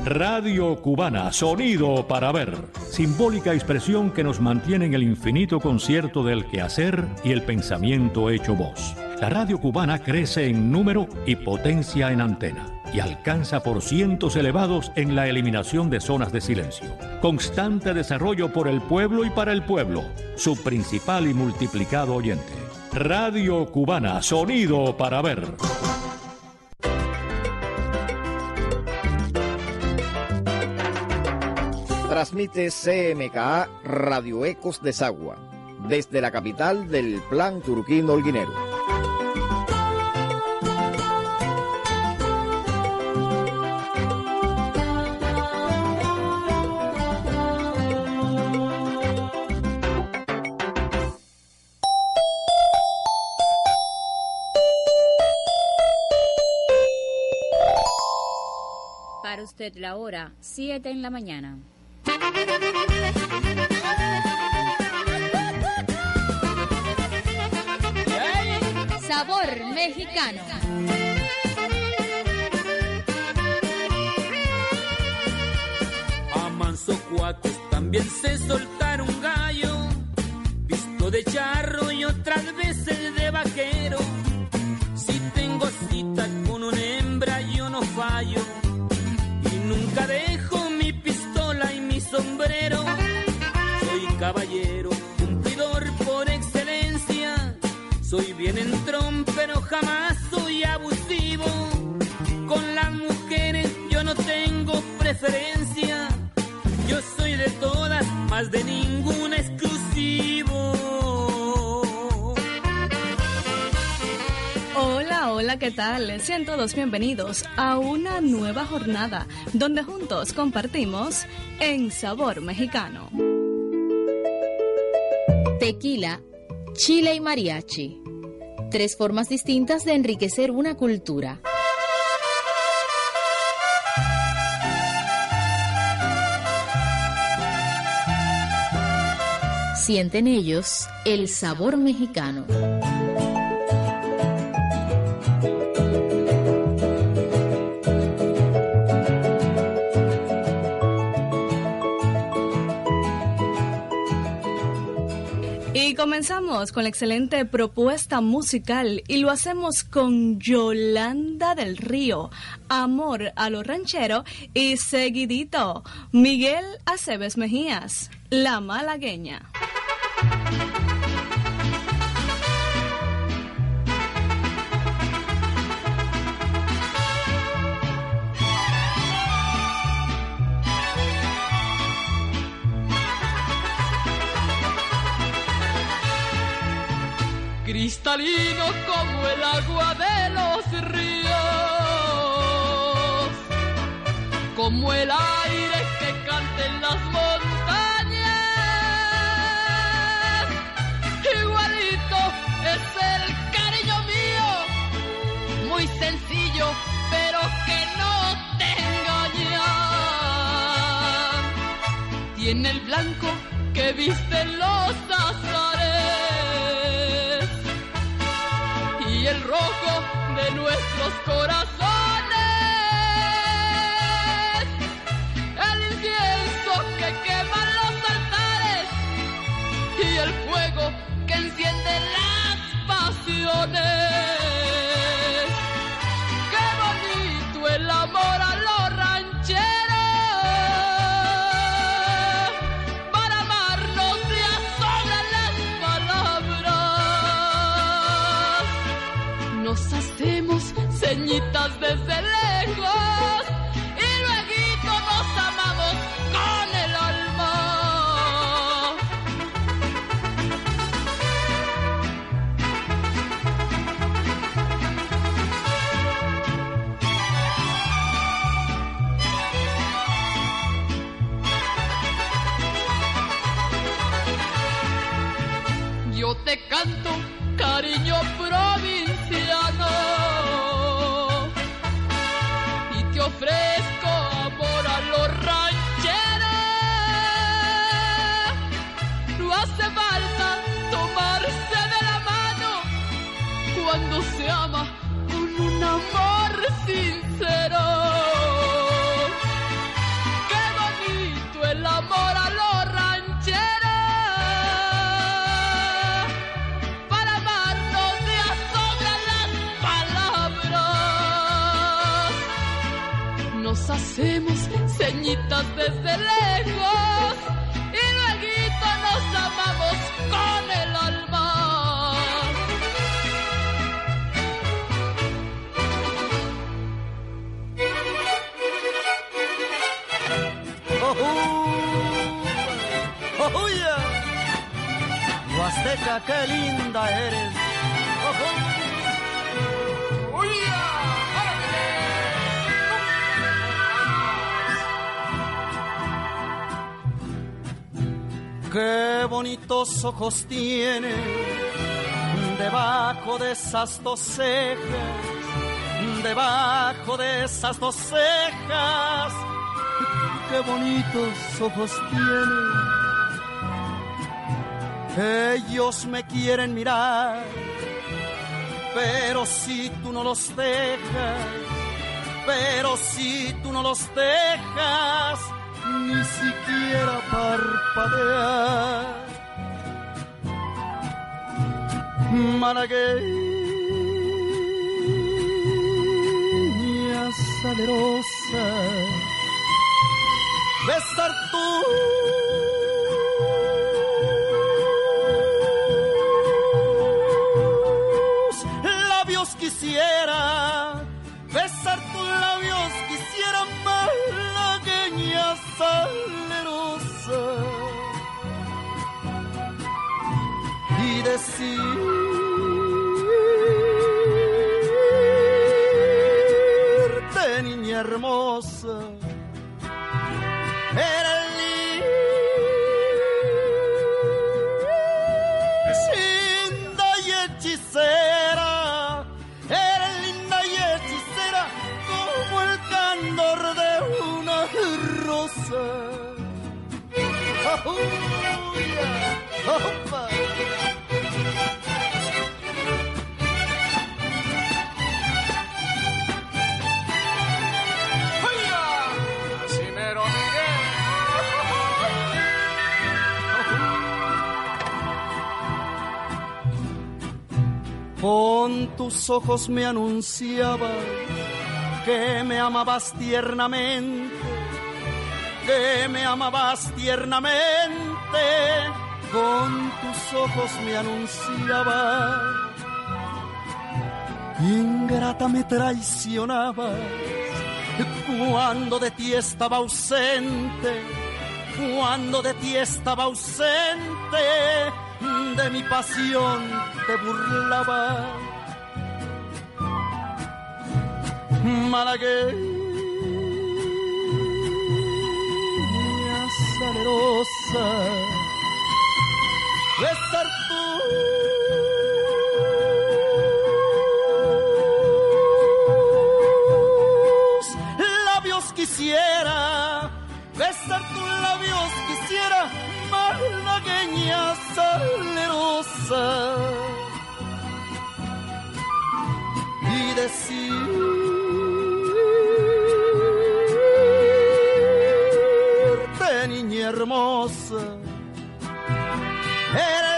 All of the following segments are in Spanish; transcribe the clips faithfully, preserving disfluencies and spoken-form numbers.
Radio Cubana, sonido para ver. Simbólica expresión que nos mantiene en el infinito concierto del quehacer y el pensamiento hecho voz. La radio cubana crece en número y potencia en antena y alcanza por cientos elevados en la eliminación de zonas de silencio. Constante desarrollo por el pueblo y para el pueblo, su principal y multiplicado oyente. Radio Cubana, sonido para ver. Transmite C M K A Radio Ecos de Sagua, desde la capital del Plan Turquino Holguinero. Para usted la hora, siete en la mañana. Sabor mexicano. A manso cuates también sé soltar un gallo, visto de charro y otras veces de vaquero. Si tengo cita con una hembra yo no fallo y nunca dejo mi pistola y mi sombrero. Soy caballero, cumplidor por excelencia. Soy bien entrón, pero jamás soy abusivo. Con las mujeres yo no tengo preferencia. Yo soy de todas, más de ningún exclusivo. Hola, hola, ¿qué tal? Sean todos bienvenidos a una nueva jornada donde juntos compartimos en Sabor Mexicano. Tequila, chile y mariachi. Tres formas distintas de enriquecer una cultura. Sienten ellos el sabor mexicano. Y comenzamos con la excelente propuesta musical y lo hacemos con Yolanda del Río, Amor a lo Ranchero y seguidito Miguel Aceves Mejías, La Malagueña. Cristalino como el agua de los ríos, como el aire que canta en las montañas, igualito es el cariño mío, muy sencillo, pero que no te engañan. Tiene el blanco que visten los azares y el rojo de nuestros corazones, el incienso que queman los altares y el fuego que enciende las pasiones. Qué bonito el amor a lo ranchero, para amarnos ya sobran las palabras. Nos hacemos ceñitas desde lejos y luego nos amamos con el alma. Yo te canto cariño provinciano y te ofrezco amor a los rancheros. No hace falta tomarse de la mano cuando se ama con un amor sincero. hacemos ceñitas desde lejos y luego nos amamos con el alma. ¡Oh, oh, yeah! Huasteca, qué linda eres. ¡Oh, oh! Qué bonitos ojos tiene debajo de esas dos cejas, debajo de esas dos cejas. Qué bonitos ojos tiene. Ellos me quieren mirar, pero si tú no los dejas, pero si tú no los dejas, ni siquiera parpadear. Malagueña salerosa, besar tus labios quisiera, besar tus labios quisiera, malagueña salerosa, y decirte, niña hermosa, eres linda y hechicera, eres linda y hechicera como el candor de una rosa. Oh, yeah. Opa. Con tus ojos me anunciabas que me amabas tiernamente, que me amabas tiernamente. Con tus ojos me anunciabas, ingrata me traicionabas cuando de ti estaba ausente, cuando de ti estaba ausente. De mi pasión te burlaba, malagueña salerosa, besar tus labios quisiera, besar tus labios quisiera, malagueña salerosa, y decirte, niña hermosa, eres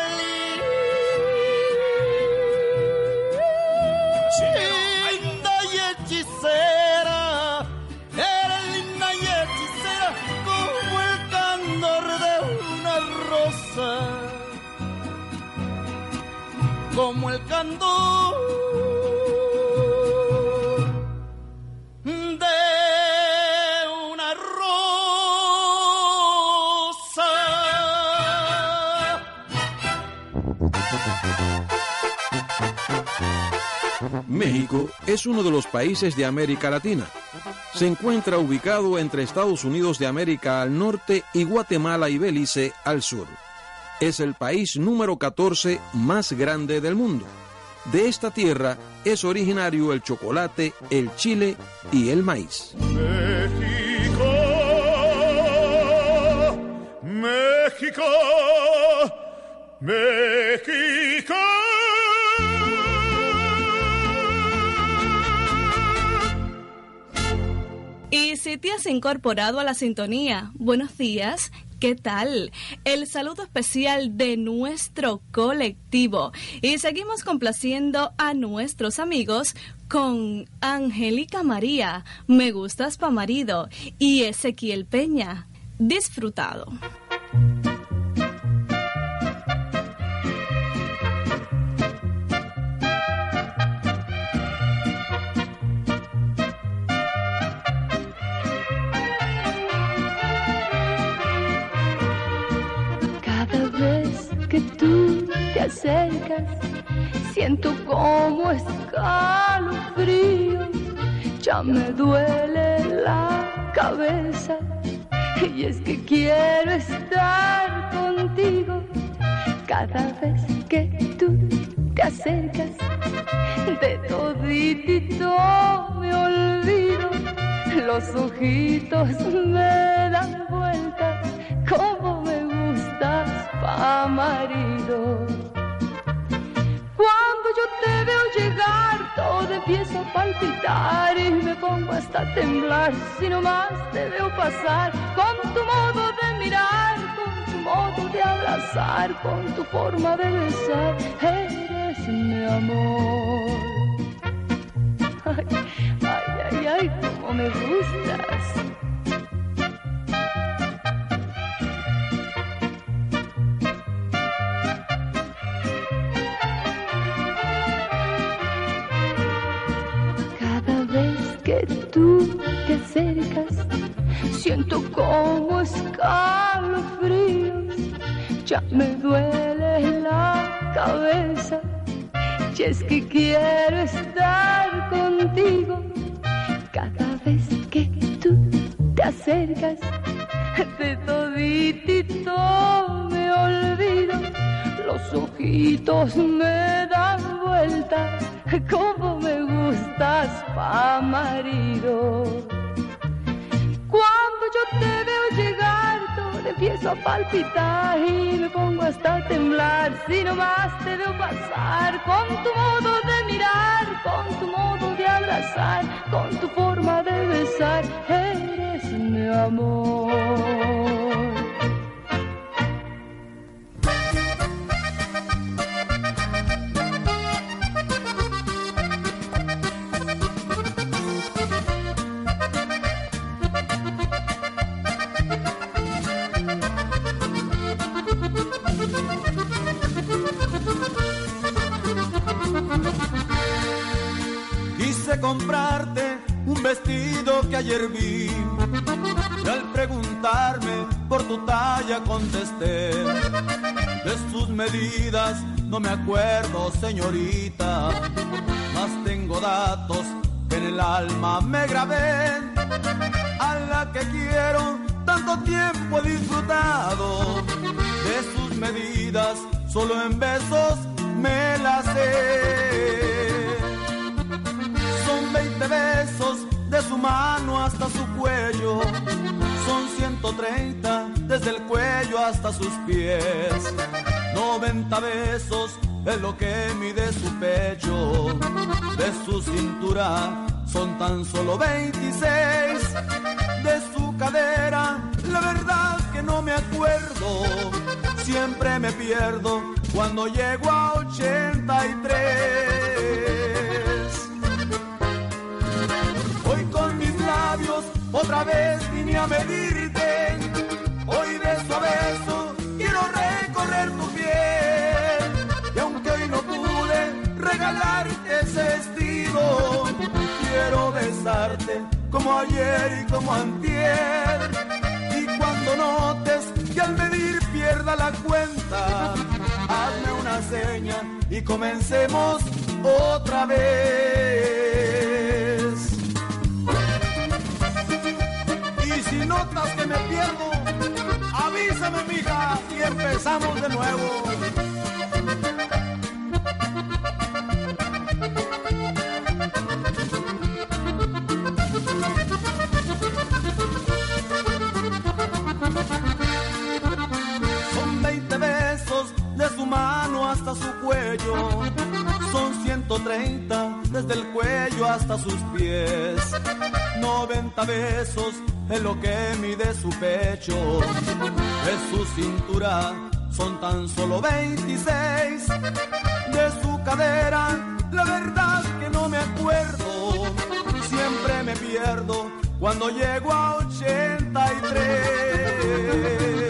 linda y hechicera, eres linda y hechicera como el candor de una rosa, como el candor de una rosa. México es uno de los países de América Latina. Se encuentra ubicado entre Estados Unidos de América al norte y Guatemala y Belice al sur. Es el país número catorce más grande del mundo. De esta tierra es originario el chocolate, el chile y el maíz. México, México, México. Y si te has incorporado a la sintonía, buenos días. ¿Qué tal? El saludo especial de nuestro colectivo. Y seguimos complaciendo a nuestros amigos con Angélica María, Me Gustas Pa' Marido, y Ezequiel Peña, Disfrutado. Que tú te acercas, siento como escalofrío, ya me duele la cabeza, y es que quiero estar contigo. Cada vez que tú te acercas, de toditito me olvido, los ojitos me dan vueltas, como me gustas pa' marido. Cuando yo te veo llegar, todo empieza a palpitar y me pongo hasta a temblar. Si nomás te veo pasar, con tu modo de mirar, con tu modo de abrazar, con tu forma de besar, eres mi amor. Ay, ay, ay, ay, cómo me gustas. Tú te acercas, siento como escalofríos, ya me duele la cabeza, y es que quiero estar contigo. Cada vez que tú te acercas, de toditito me olvido, los ojitos me dan vueltas, como me gustas pa' marido. Cuando yo te veo llegar, todo empiezo a palpitar y me pongo hasta a temblar. Si nomás te veo pasar, con tu modo de mirar, con tu modo de abrazar, con tu forma de besar, eres mi amor. Comprarte un vestido que ayer vi, y al preguntarme por tu talla contesté, de sus medidas no me acuerdo, señorita, mas tengo datos que en el alma me grabé. A la que quiero tanto tiempo he disfrutado, de sus medidas solo en besos me las sé. Son veinte besos de su mano hasta su cuello, son ciento treinta desde el cuello hasta sus pies. noventa besos es lo que mide su pecho, de su cintura son tan solo veintiséis. De su cadera, la verdad que no me acuerdo, siempre me pierdo cuando llego a ochenta y tres. Hoy con mis labios otra vez vine a medirte, hoy beso a beso quiero recorrer tu piel, y aunque hoy no pude regalarte ese vestido, quiero besarte como ayer y como antier. Y cuando notes que al medir pierda la cuenta, hazme una seña y comencemos otra vez. Y si notas que me pierdo, avísame, mija, y empezamos de nuevo. Son veinte besos de su mano hasta su cuello, son ciento treinta desde el cuello hasta sus pies. noventa besos es lo que mide su pecho. De su cintura son tan solo veintiséis. De su cadera, la verdad que no me acuerdo. Siempre me pierdo cuando llego a ochenta y tres.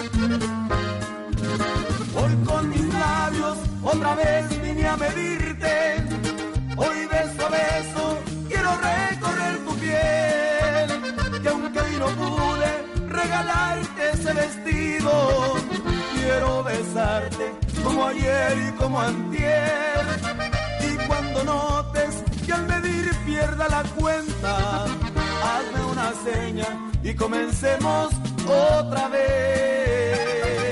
Hoy con mis labios otra vez vine a medirte. Hoy beso a beso quiero recorrer tu piel. Que aunque hoy no pude regalarte ese vestido, quiero besarte como ayer y como antier. Y cuando notes que al medir pierda la cuenta, hazme una seña y comencemos otra vez.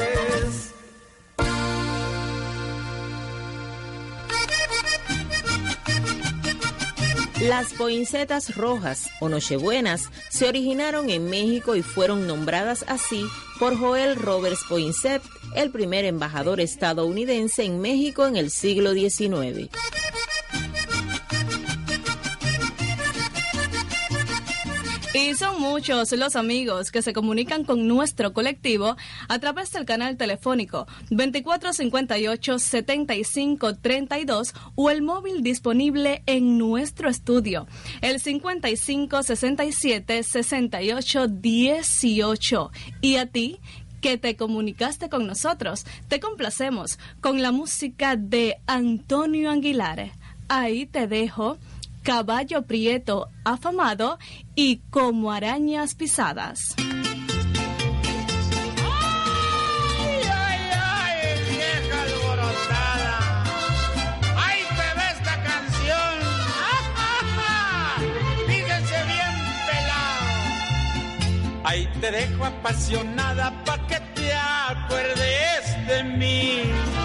Las poinsetas rojas o nochebuenas se originaron en México y fueron nombradas así por Joel Roberts Poinsett, el primer embajador estadounidense en México en el siglo diecinueve. Y son muchos los amigos que se comunican con nuestro colectivo a través del canal telefónico veinticuatro cincuenta y ocho, setenta y cinco treinta y dos o el móvil disponible en nuestro estudio, el cincuenta y cinco sesenta y siete sesenta y ocho dieciocho. Y a ti, que te comunicaste con nosotros, te complacemos con la música de Antonio Aguilar. Ahí te dejo Caballo Prieto afamado y Como arañas pisadas. Ay, ay, ay, vieja alborotada. Ahí te ve esta canción. Fíjense bien pelado. Ahí te dejo apasionada pa' que te acuerdes de mí.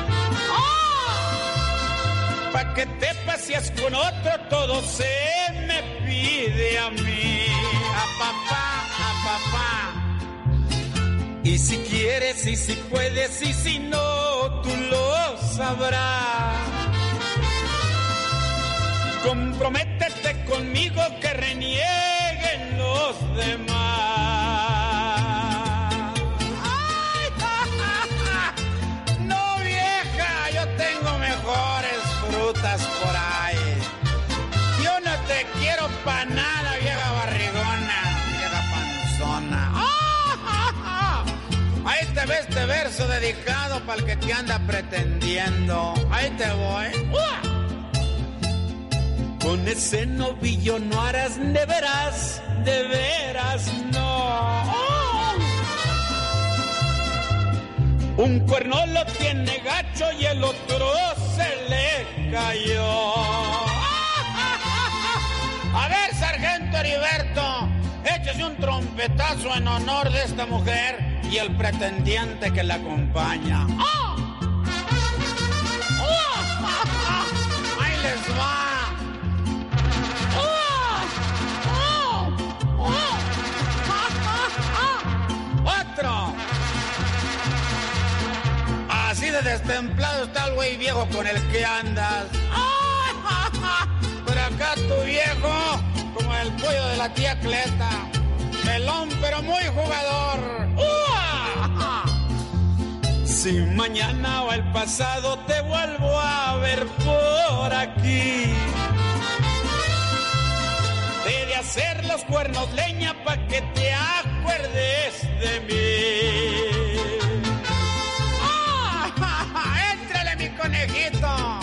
Pa' que te paseas con otro, todo se me pide a mí. A papá, a papá. Y si quieres, y si puedes, y si no, tú lo sabrás. Comprométete conmigo que renieguen los demás. Ay, ja, ja, ja. No, vieja, yo tengo mejores frutas por ahí. Yo no te quiero pa' nada, vieja barrigona, vieja panzona. ¡Ah, ah, ah! Ahí te ves este verso dedicado para el que te anda pretendiendo. Ahí te voy. ¡Uah! Con ese novillo no harás, de veras, de veras no. ¡Oh! Un cuerno lo tiene gacho y el otro se le cayó. A ver, sargento Heriberto, échese un trompetazo en honor de esta mujer y el pretendiente que la acompaña. ¡Oh! ¡Oh! ¡Ahí les va! ¡Oh! ¡Oh! ¡Oh! ¡Otro! Así de destemplado está el güey viejo con el que andas. Pero acá tu viejo, como el pollo de la tía Cleta. Pelón, pero muy jugador. ¡Uah! Si mañana o el pasado te vuelvo a ver por aquí, he de hacer los cuernos leña pa' que te acuerdes de mí. ¡Éntrale, mi conejito!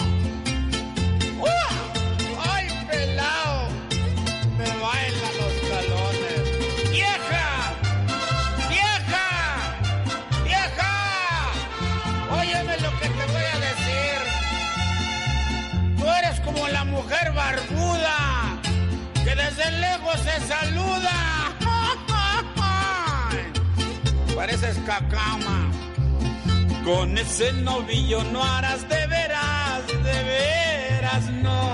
¡Uh! ¡Ay, pelao! Me bailan los talones. ¡Vieja! ¡Vieja! ¡Vieja! Óyeme lo que te voy a decir. Tú eres como la mujer barbuda que desde lejos se saluda. Pareces cacama. Con ese novillo no harás, de veras, de veras no.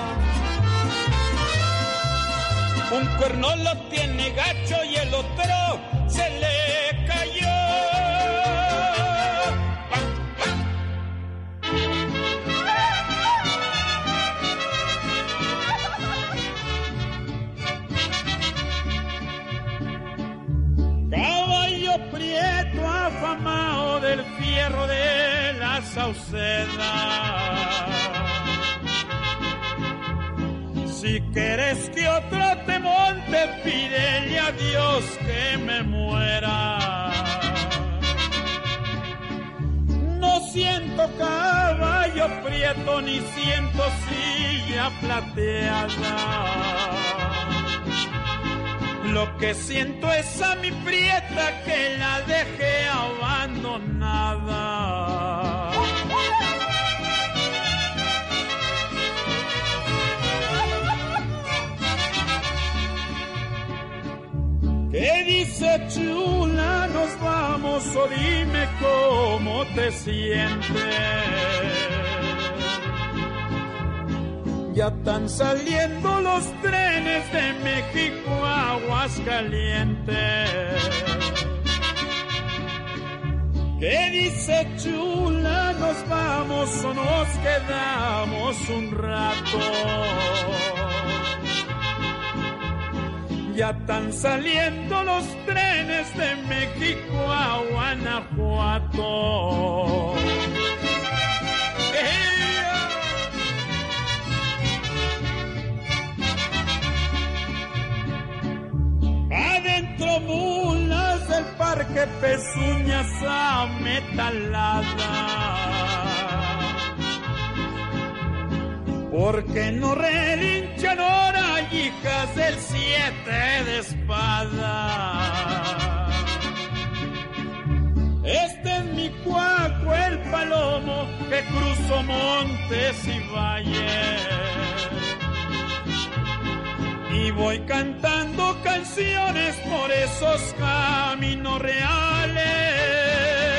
Un cuerno lo tiene gacho y el otro se le cayó. cerro de la Sauceda. Si quieres que otro te monte, pídele a Dios que me muera. No siento caballo prieto ni siento silla plateada. Lo que siento es a mi prieta que la dejé abandonada. ¿Qué dice chula? Nos vamos o dime cómo te sientes. Ya están saliendo los trenes de México a Aguascalientes. ¿Qué dice chula? Nos vamos o nos quedamos un rato. Ya están saliendo los trenes de México a Guanajuato. Adentro mulas del parque pezuñas ametaladas. Porque no relinchan ahora hijas del siete de espada. Este es mi cuaco, el palomo que cruzó montes y valles. Y voy cantando canciones por esos caminos reales.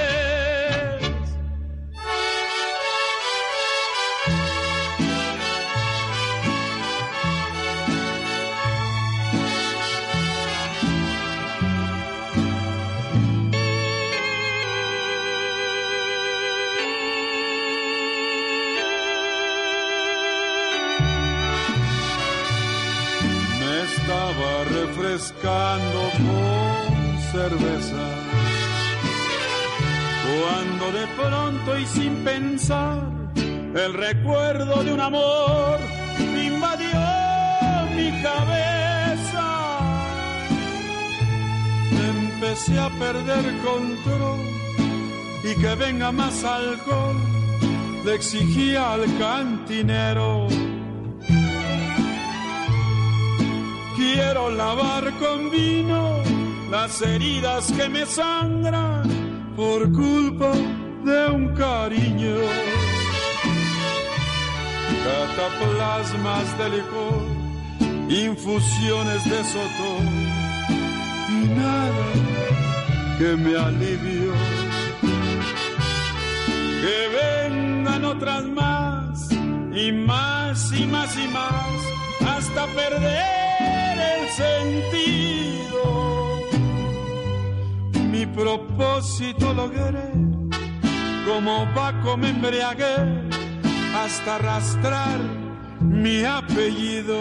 Estaba refrescando con cerveza cuando de pronto y sin pensar el recuerdo de un amor invadió mi cabeza. Empecé a perder control y que venga más alcohol, le exigía al cantinero. Quiero lavar con vino las heridas que me sangran por culpa de un cariño. Cataplasmas de licor, infusiones de sotol y nada que me alivió. Que vengan otras más y más y más y más hasta perder el sentido. Mi propósito logré, como Paco me embriagué hasta arrastrar mi apellido.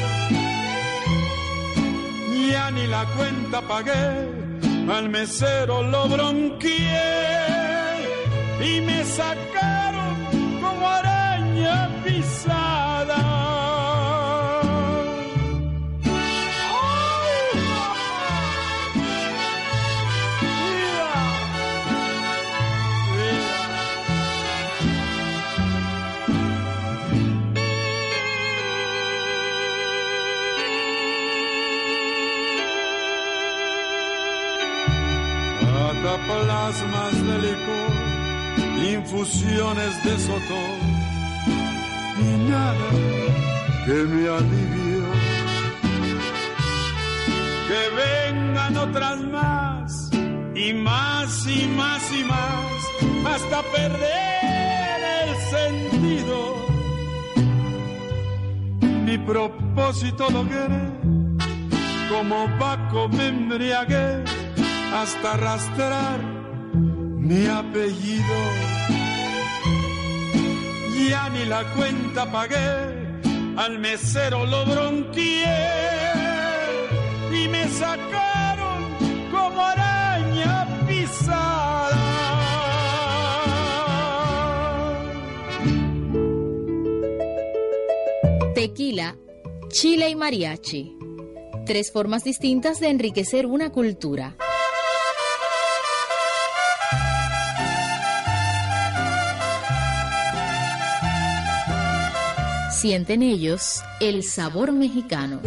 Ya ni la cuenta pagué, al mesero lo bronqueé y me sacaron como araña pisada. Plasmas de licor, infusiones de sotol y nada que me alivió. Que vengan otras más y más y más y más hasta perder el sentido. Mi propósito logré, como Paco me embriagué hasta arrastrar mi apellido. Ya ni la cuenta pagué, al mesero lo bronqueé y me sacaron como araña pisada. tequila, chile y mariachi. Tres formas distintas de enriquecer una cultura. Sienten ellos el sabor mexicano.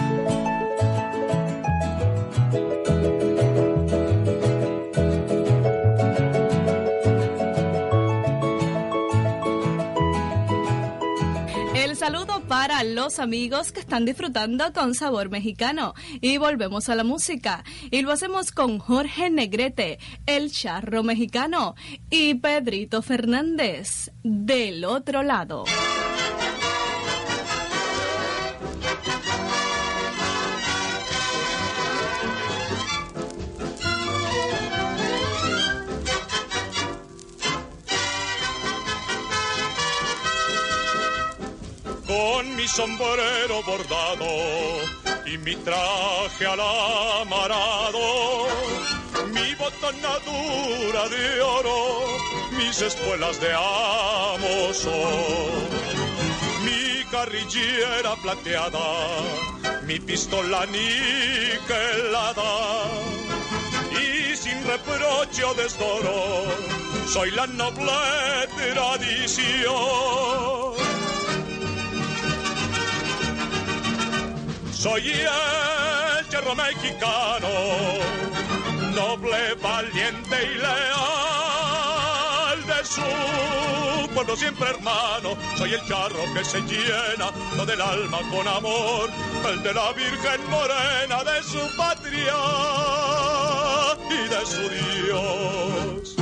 El saludo para los amigos que están disfrutando con Sabor Mexicano. Y volvemos a la música. Y lo hacemos con Jorge Negrete, el charro mexicano, y Pedrito Fernández, Del Otro Lado. Con mi sombrero bordado y mi traje alamarado, mi botonadura de oro, mis espuelas de amo son, mi carrillera plateada, mi pistola niquelada, y sin reproche o desdoro, soy la noble tradición. Soy el charro mexicano, noble, valiente y leal de su pueblo siempre hermano. Soy el charro que se llena todo el alma con amor, el de la Virgen morena de su patria y de su Dios.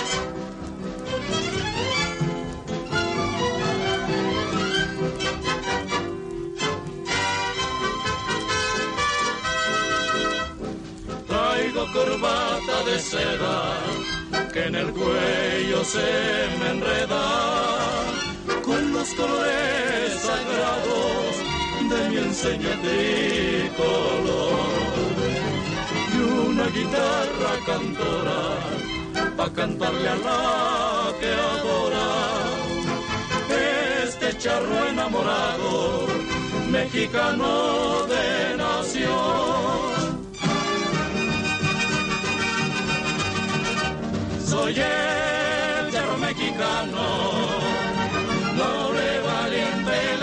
Traigo corbata de seda que en el cuello se me enreda con los colores sagrados de mi enseña tricolor y una guitarra cantora pa' cantarle a la que adora. Este charro enamorado, mexicano de nación. Soy el charro mexicano, noble, valiente y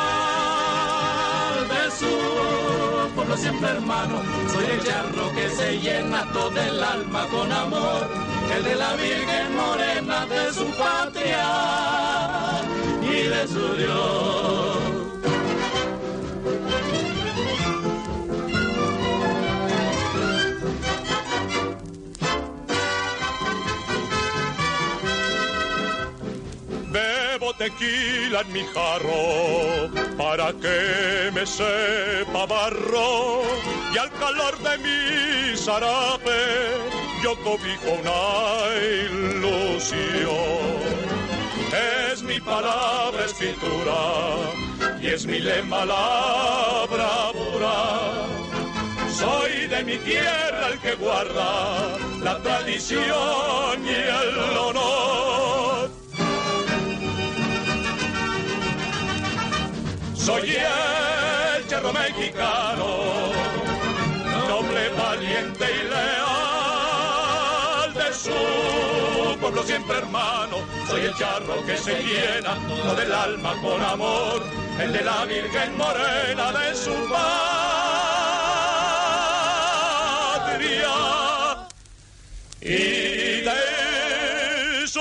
leal de su pueblo siempre hermano. Soy el charro que se llena todo el alma con amor, el de la Virgen morena de su patria y de su Dios. Bebo tequila en mi jarro para que me sepa barro, y al calor de mi zarape yo cobijo una ilusión. Es mi palabra escritura y es mi lema la bravura. Soy de mi tierra el que guarda la tradición y el honor. Soy el charro mexicano, noble, valiente y leal de su pueblo siempre hermano. Soy el charro que se llena todo el alma con amor, el de la Virgen morena de su patria y de su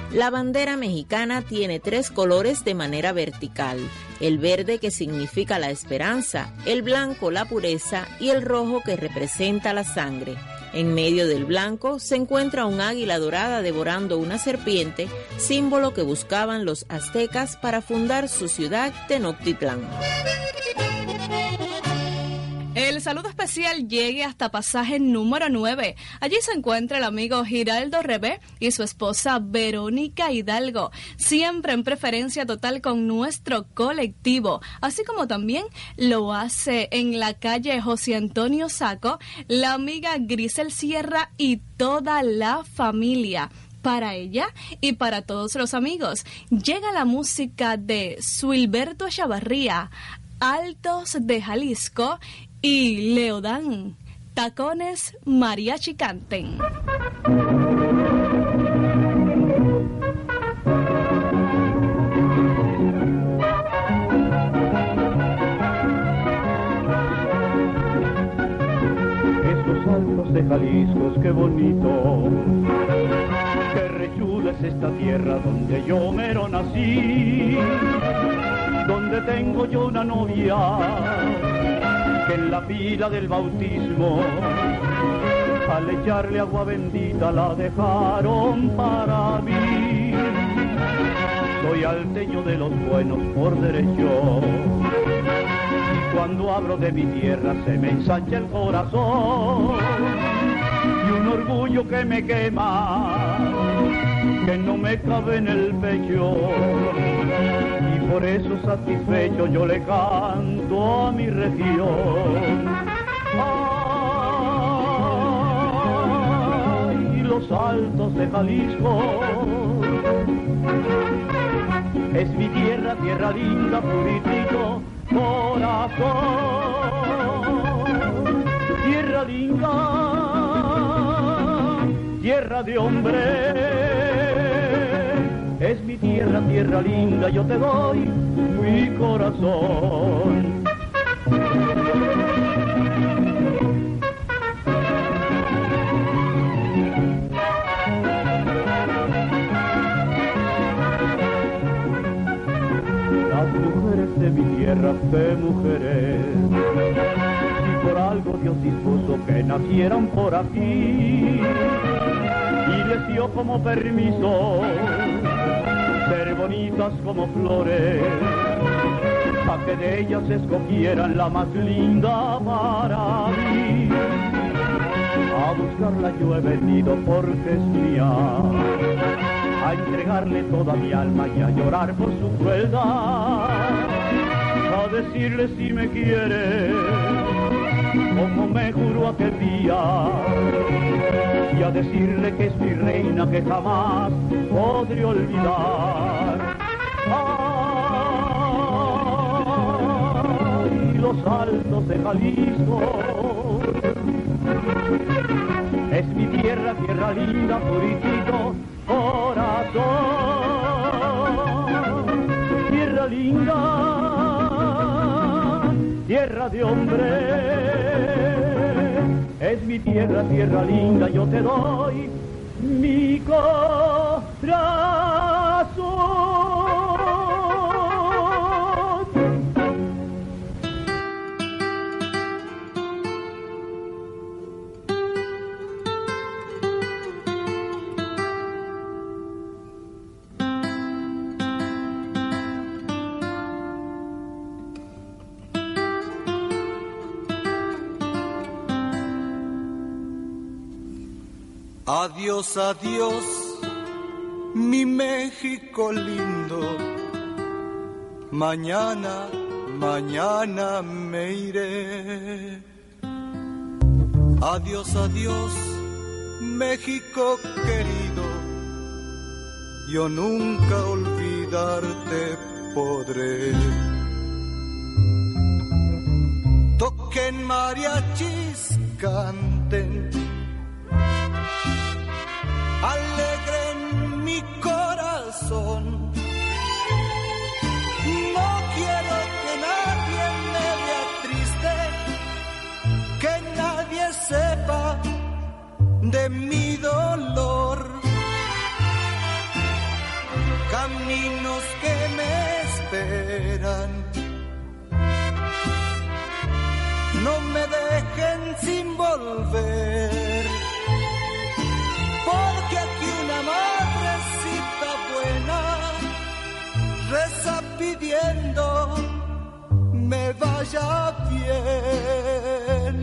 La bandera mexicana tiene tres colores de manera vertical: el verde, que significa la esperanza, el blanco la pureza y el rojo, que representa la sangre. En medio del blanco se encuentra un águila dorada devorando una serpiente, símbolo que buscaban los aztecas para fundar su ciudad Tenochtitlán. El saludo especial llegue hasta pasaje número nueve. Allí se encuentra el amigo Giraldo Rebé y su esposa Verónica Hidalgo, siempre en preferencia total con nuestro colectivo, así como también lo hace en la calle José Antonio Saco la amiga Grisel Sierra y toda la familia. Para ella y para todos los amigos, llega la música de Suilberto Echavarría, Altos de Jalisco y Leodán, Tacones Mariachi Canten. Esos altos de Jalisco, qué bonito, qué rechula es esta tierra donde yo mero nací, donde tengo yo una novia que en la pila del bautismo al echarle agua bendita la dejaron para mí. Soy alteño de los buenos por derecho, y cuando hablo de mi tierra se me ensancha el corazón, y un orgullo que me quema, que no me cabe en el pecho, y por eso satisfecho yo le canto a mi región. Ay, los altos de Jalisco, es mi tierra, tierra linda, puritito corazón, tierra linda, tierra de hombre, es mi tierra, tierra linda, yo te doy mi corazón. Las mujeres de mi tierra, qué mujeres, si por algo Dios dispuso que nacieran por aquí, y les dio como permiso ser bonitas como flores, pa' que de ellas escogieran la más linda para mí. A buscarla yo he venido porque es mía, a entregarle toda mi alma y a llorar por su crueldad, a decirle si me quiere, como me juró aquel día, y a decirle que es mi reina que jamás podré olvidar. Ay, los altos de Jalisco, es mi tierra, tierra linda, puritito corazón, tierra linda, tierra de hombre, es mi tierra, tierra linda, yo te doy mi corazón. Adiós, adiós, mi México lindo. Mañana, mañana me iré. Adiós, adiós, México querido. Yo nunca olvidarte podré. Toquen mariachis, canten, alegren mi corazón. No quiero que nadie me vea triste, que nadie sepa de mi dolor. destinos que me esperan. No me dejen sin volver, porque aquí una madrecita buena reza pidiendo me vaya bien.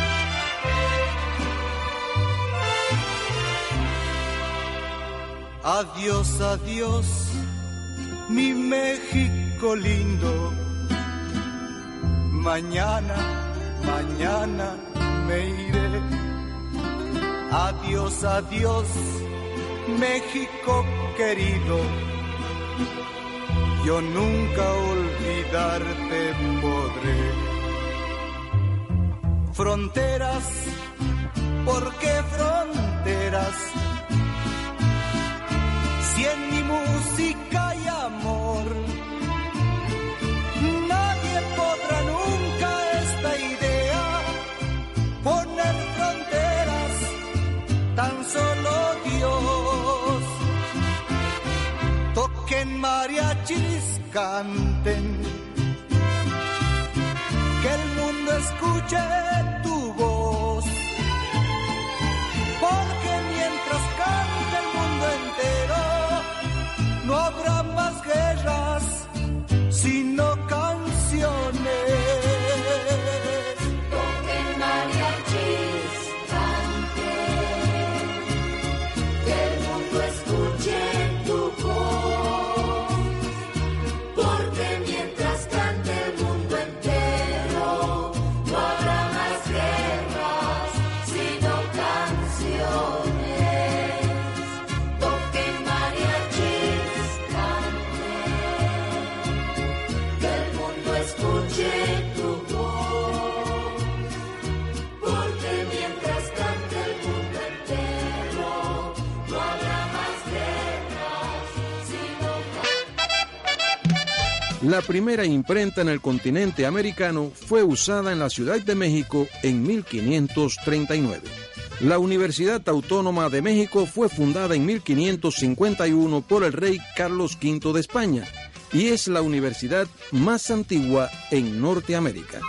Adiós, adiós, mi México lindo. Mañana, mañana me iré. Adiós, adiós, México querido. Yo nunca olvidarte podré. Fronteras, ¿por qué fronteras? Si en mi música hay amor, nadie podrá nunca esta idea poner fronteras, tan solo Dios. Toquen mariachis, canten, que el mundo escuche tu voz, porque mientras cante el mundo entero, no habrá más guerras, sino canciones. Toquen mariachis, canten, que el mundo escuche tu voz, porque mientras cante el mundo entero, no habrá más guerras, sino canciones. Toquen mariachis, escuche tu voz, porque mientras cante el mundo entero, no habrá más guerras, sino... La primera imprenta en el continente americano fue usada en la Ciudad de México en mil quinientos treinta y nueve. La Universidad Autónoma de México fue fundada en mil quinientos cincuenta y uno por el rey Carlos quinto de España, y es la universidad más antigua en Norteamérica.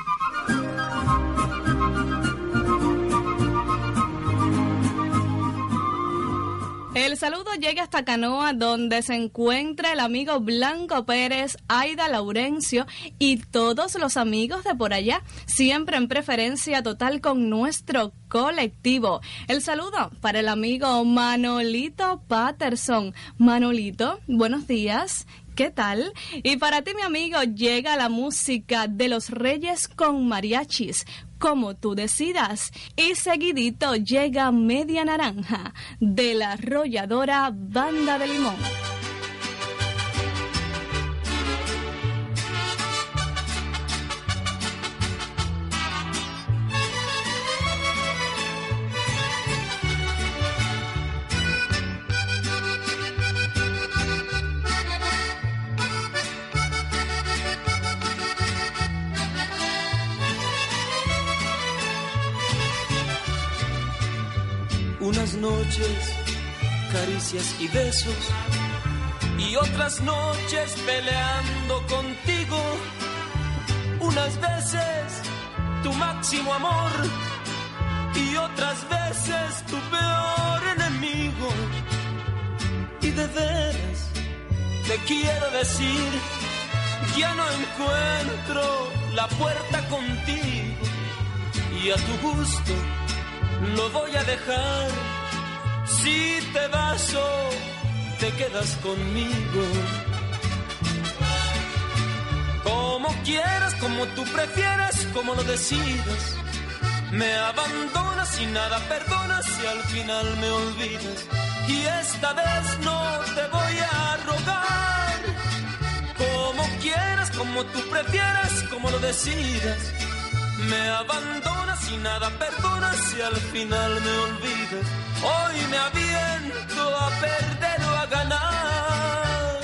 El saludo llega hasta Canoa, donde se encuentra el amigo Blanco Pérez, Aida Laurencio y todos los amigos de por allá, siempre en preferencia total con nuestro colectivo. El saludo para el amigo Manolito Patterson. Manolito, buenos días. ¿Qué tal? Y para ti, mi amigo, llega la música de los Reyes con mariachis, como tú decidas. Y seguidito llega Media Naranja, de la arrolladora Banda de Limón. Unas noches, caricias y besos, y otras noches peleando contigo. Unas veces tu máximo amor, y otras veces tu peor enemigo. Y de veras te quiero decir, ya no encuentro la puerta contigo, y a tu gusto lo voy a dejar. Si te vas o te quedas conmigo, como quieras, como tú prefieras, como lo decidas. Me abandonas y nada perdonas y al final me olvidas. Y esta vez no te voy a rogar, como quieras, como tú prefieras, como lo decidas. Me abandonas y nada perdonas y al final me olvidas. Hoy me aviento a perder o a ganar.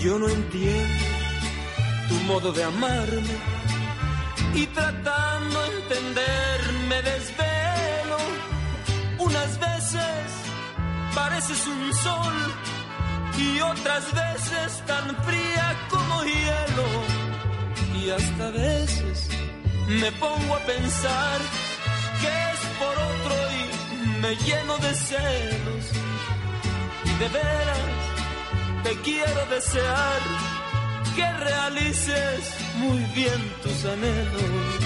yo no entiendo tu modo de amarme y tratando de entender me desvelo. Unas veces pareces un sol y otras veces tan fría como hielo. Y hasta veces me pongo a pensar que es por otro y me lleno de celos. Y de veras te quiero desear que realices muy bien tus anhelos.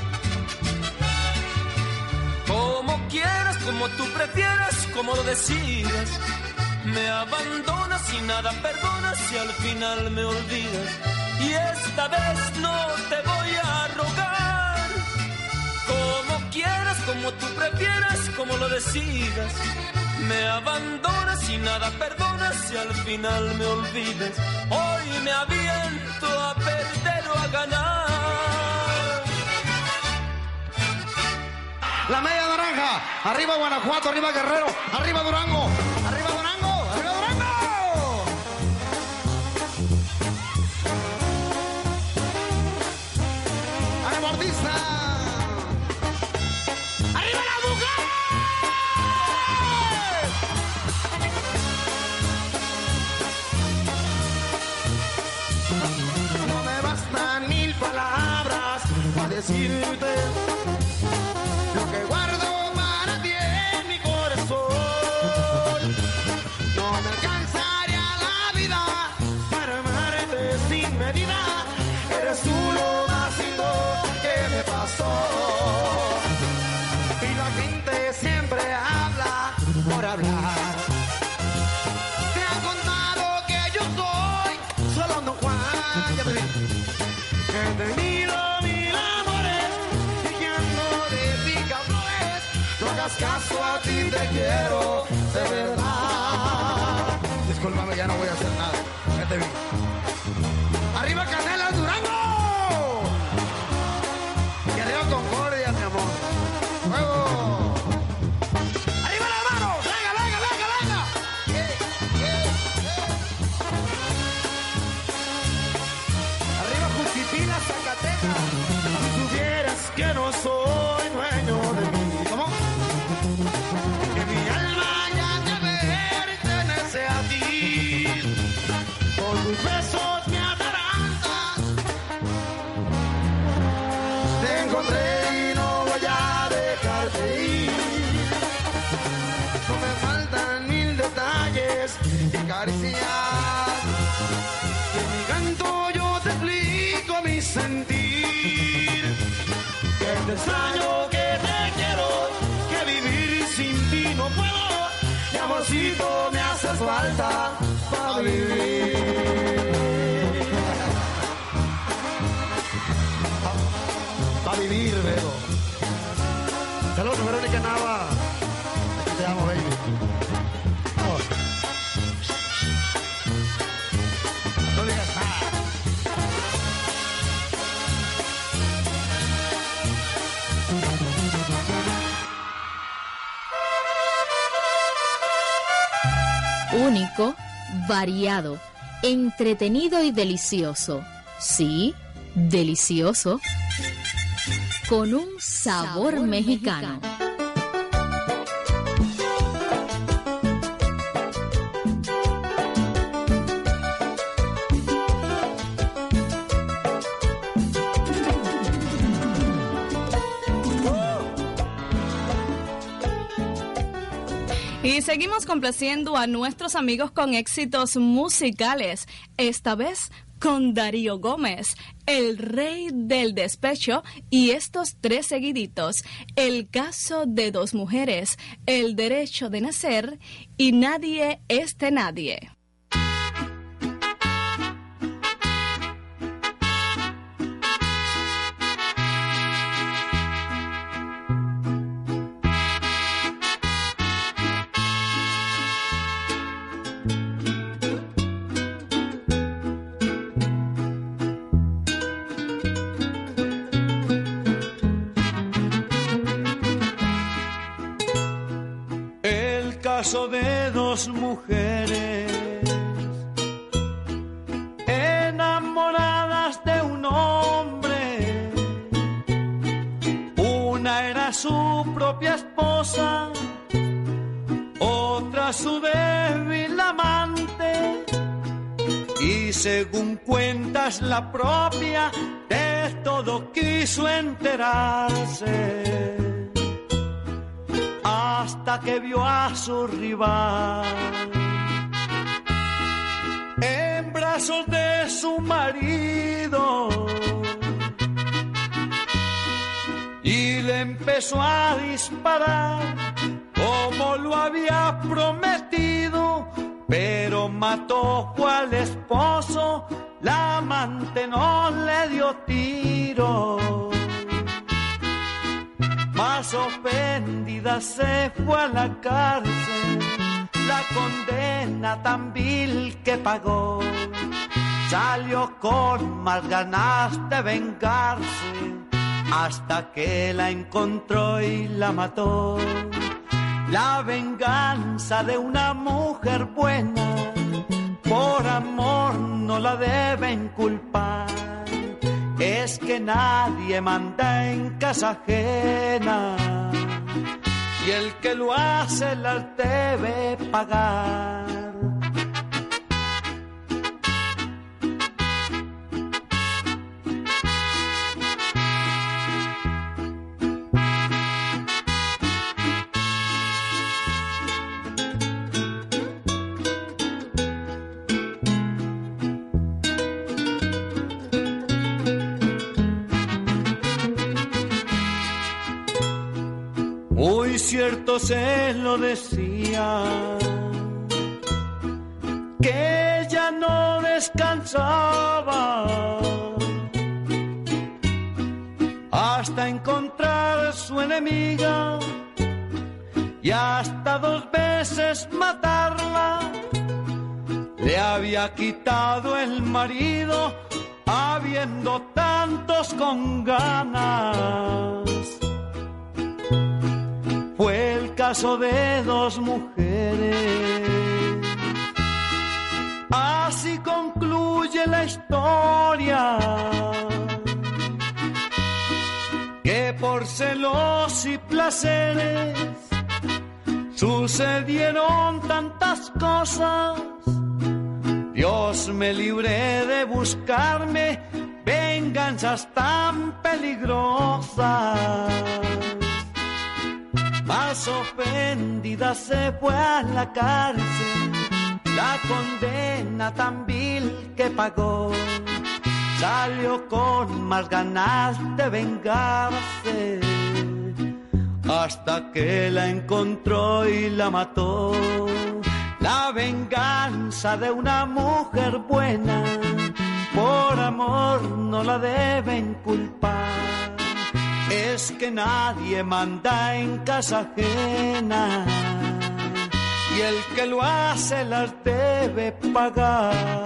Como quieras, como tú prefieras, como lo decidas. Me abandonas y nada perdonas y al final me olvidas. Y esta vez no te voy a rogar. Como quieras, como tú prefieras, como lo decidas. Me abandonas y nada perdonas y al final me olvidas. Hoy me aviento a perder o a ganar. La media naranja, arriba Guanajuato, arriba Guerrero, arriba Durango, arriba Durango, arriba Durango. ¡Arriba Artista! ¡Arriba la mujer! No me bastan mil palabras para decirte lo que guardo para ti en mi corazón. No me alcanzaría la vida para amarte sin medida. Eres tú lo más lindo que me pasó. Y la gente siempre habla por hablar. Te han contado que yo soy solo Don Juan. Ya te vi. Que he tenido mil amores y que ando de picaflores. No hagas caso, a ti te quiero de verdad. Discúlpame, ya no voy a hacer nada. Ya te vi. ¡Arriba Canela, Durango! Y arriba Concordia, mi amor. ¡Fuego! ¡Arriba las manos! ¡Venga, venga, venga, venga! Yeah, yeah, yeah. Arriba Juchipila, Zacatecas. Si supieras que no soy dueño de mí. ¿Cómo? Que mi alma ya te pertenece a ti. Por tus besos me atarantas. Te encontré y no voy a dejarte ir. No me faltan mil detalles y caricias. Y en mi canto yo te explico mi sentir. Que te extraño, que te quiero, que vivir sin ti no puedo. Mi amorcito, me haces falta para vivir. Para vivir, Vero. Saludos, Verónica Nava. Aquí te amo, baby. Vamos. No digas nada. Único, variado, entretenido y delicioso. Sí, delicioso. Con un sabor, sabor mexicano. mexicano. Y seguimos complaciendo a nuestros amigos con éxitos musicales, esta vez con Darío Gómez, el rey del despecho, y estos tres seguiditos: El caso de dos mujeres, El derecho de nacer y Nadie es de nadie. Caso de dos mujeres, y según cuentas la propia, de todo quiso enterarse, hasta que vio a su rival en brazos de su marido y le empezó a disparar como lo había prometido, pero mató al esposo, la amante no le dio tiro. Más ofendida se fue a la cárcel, la condena tan vil que pagó, salió con más ganas de vengarse, hasta que la encontró y la mató. La venganza de una mujer buena, por amor no la deben culpar. Es que nadie manda en casa ajena, y el que lo hace las debe pagar. Muy cierto se lo decía, que ella no descansaba hasta encontrar a su enemiga y hasta dos veces matarla. Le había quitado el marido, habiendo tantos con ganas. Fue el caso de dos mujeres. Así concluye la historia, que por celos y placeres sucedieron tantas cosas. Dios me libre de buscarme venganzas tan peligrosas. Más ofendida se fue a la cárcel, la condena tan vil que pagó, salió con más ganas de vengarse, hasta que la encontró y la mató. La venganza de una mujer buena, por amor no la deben culpar. Es que nadie manda en casa ajena, y el que lo hace las debe pagar.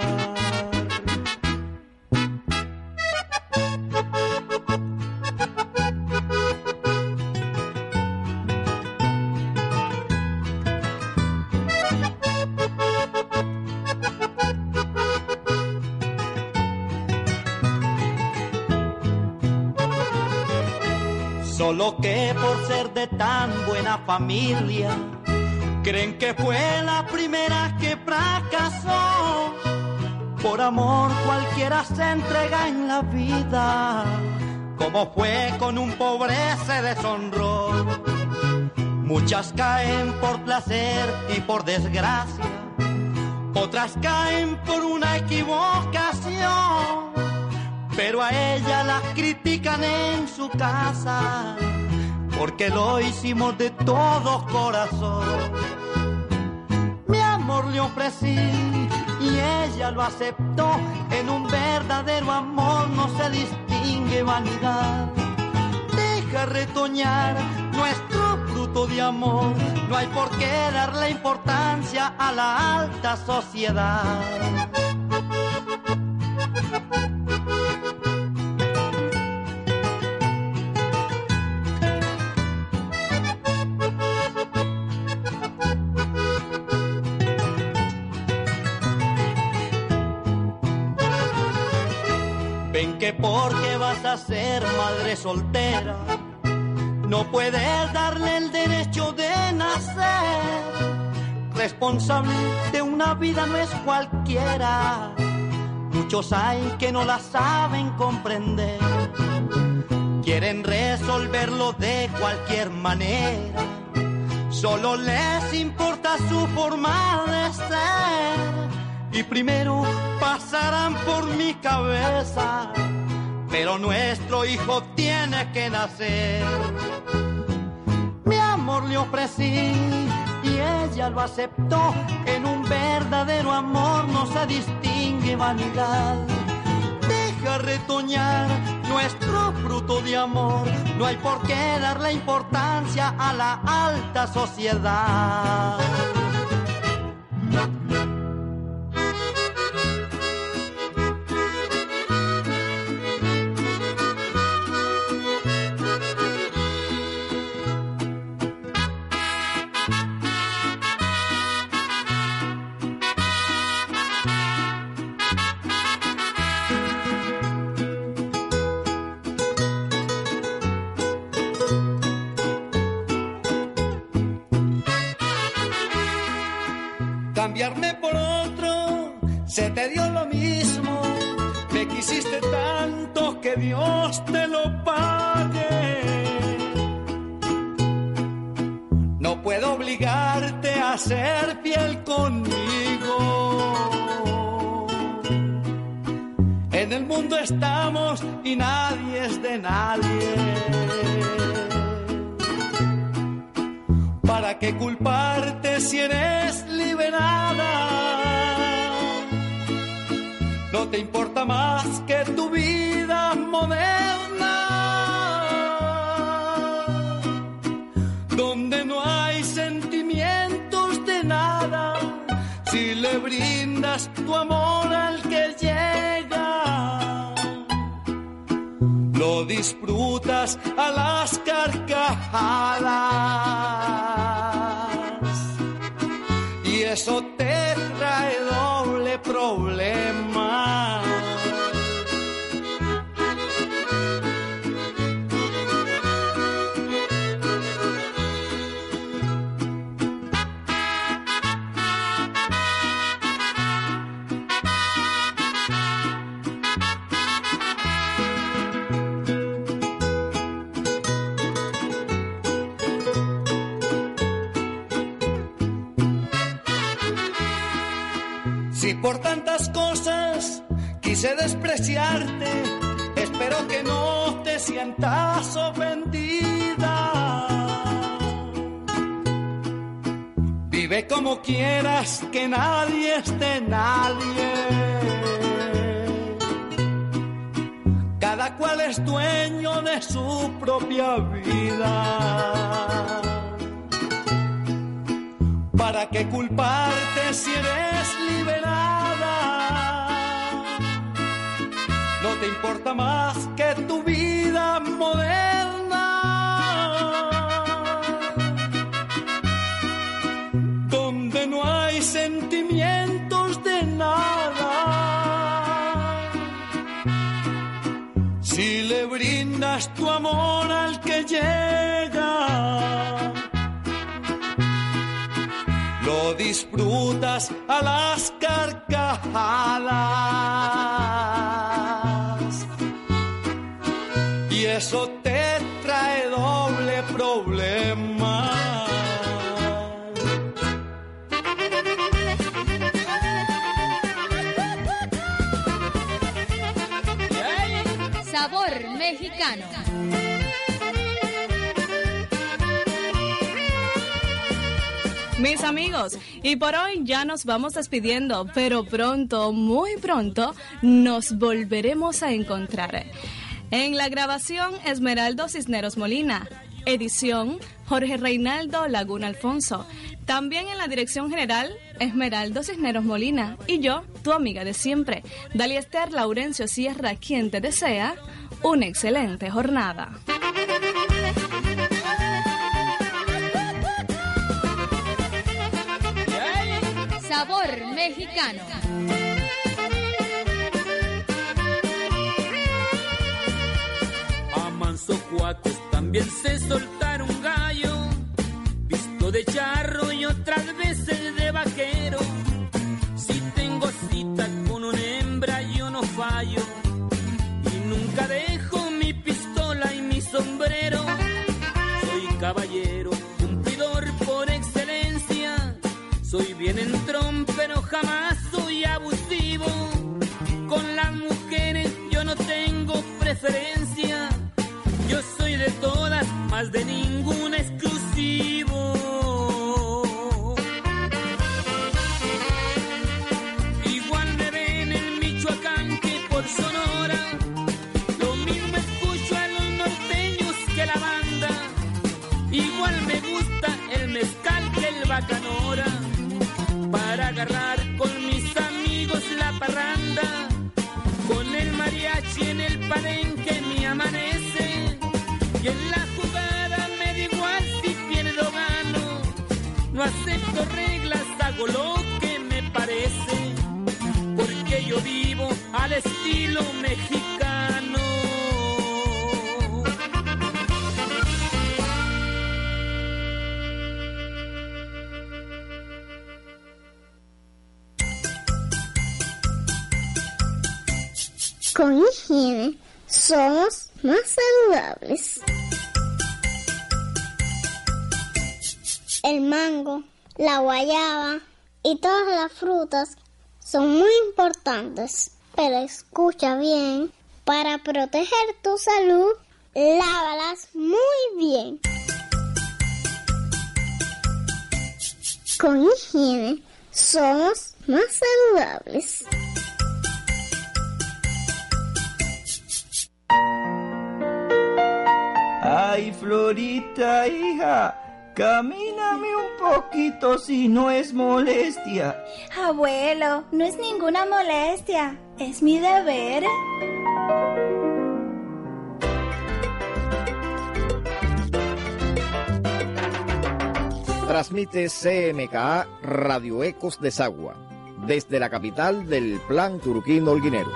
Solo que por ser de tan buena familia, creen que fue la primera que fracasó. Por amor cualquiera se entrega en la vida, como fue con un pobre se deshonró. Muchas caen por placer y por desgracia, otras caen por una equivocación. Pero a ella la critican en su casa, porque lo hicimos de todo corazón. Mi amor le ofrecí y ella lo aceptó. En un verdadero amor no se distingue vanidad. Deja retoñar nuestro fruto de amor, no hay por qué darle importancia a la alta sociedad. Ven que porque vas a ser madre soltera, no puedes darle el derecho de nacer. Responsable de una vida no es cualquiera, muchos hay que no la saben comprender. Quieren resolverlo de cualquier manera. Solo les importa su forma de ser. Y primero pasarán por mi cabeza. Pero nuestro hijo tiene que nacer. Mi amor le ofrecí y ella lo aceptó. En un verdadero amor no se distingue vanidad. Deja retoñar nuestro fruto de amor. No hay por qué darle importancia a la alta sociedad. Cambiarme por otro, se te dio lo mismo. Me quisiste tanto que Dios te lo pague. No puedo obligarte a ser fiel conmigo. En el mundo estamos y nadie es de nadie. ¿Para qué culparte si eres liberada? No te importa más que tu vida moderna, donde no hay sentimientos de nada. Si le brindas tu amor al que llega, lo disfrutas a las carcajadas. Y eso te trae doble problema. Si por tantas cosas quise despreciarte, espero que no te sientas ofendida. Vive como quieras, que nadie es de nadie. Cada cual es dueño de su propia vida. ¿Para qué culparte si eres liberada? No te importa más que tu vida moderna, donde no hay sentimientos de nada. Si le brindas tu amor al que llega, lo disfrutas a las carcajadas. Y eso te trae doble problema. Sabor mexicano. Mis amigos, y por hoy ya nos vamos despidiendo, pero pronto, muy pronto, nos volveremos a encontrar. En la grabación, Esmeraldo Cisneros Molina. Edición, Jorge Reinaldo Laguna Alfonso. También en la dirección general, Esmeraldo Cisneros Molina. Y yo, tu amiga de siempre, Dalia Esther Laurencio Sierra, quien te desea una excelente jornada. Sabor mexicano. A manso cuates también sé soltar un gallo, visto de charro y otras veces de vaquero. Si tengo cita con una hembra yo no fallo y nunca dejo mi pistola y mi sombrero. Soy caballero, cumplidor por excelencia. Soy bien entrón, pero jamás soy abusivo. Con las mujeres yo no tengo preferencia. Yo soy de todas, más de ningún exclusivo. Igual me ven en Michoacán que por Sonora. Lo mismo escucho a los norteños que la banda. Igual me gusta el mezcal que el bacanora. Para agarrar con mis amigos la parranda. Con el mariachi en el palenque me amanece. Y en la jugada me da igual si pierdo o gano. No acepto reglas, hago lo que me parece. Porque yo vivo al estilo mexicano. Con higiene somos más saludables. El mango, la guayaba y todas las frutas son muy importantes, pero escucha bien, para proteger tu salud, lávalas muy bien. Con higiene somos más saludables. Ay, Florita, hija, camíname un poquito si no es molestia. Abuelo, no es ninguna molestia, es mi deber. Transmite C M K A Radio Ecos de Sagua, desde la capital del Plan Turquín Holguinero.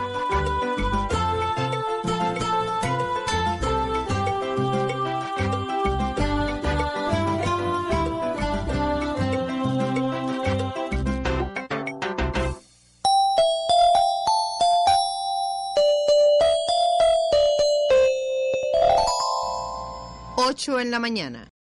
ocho en la mañana.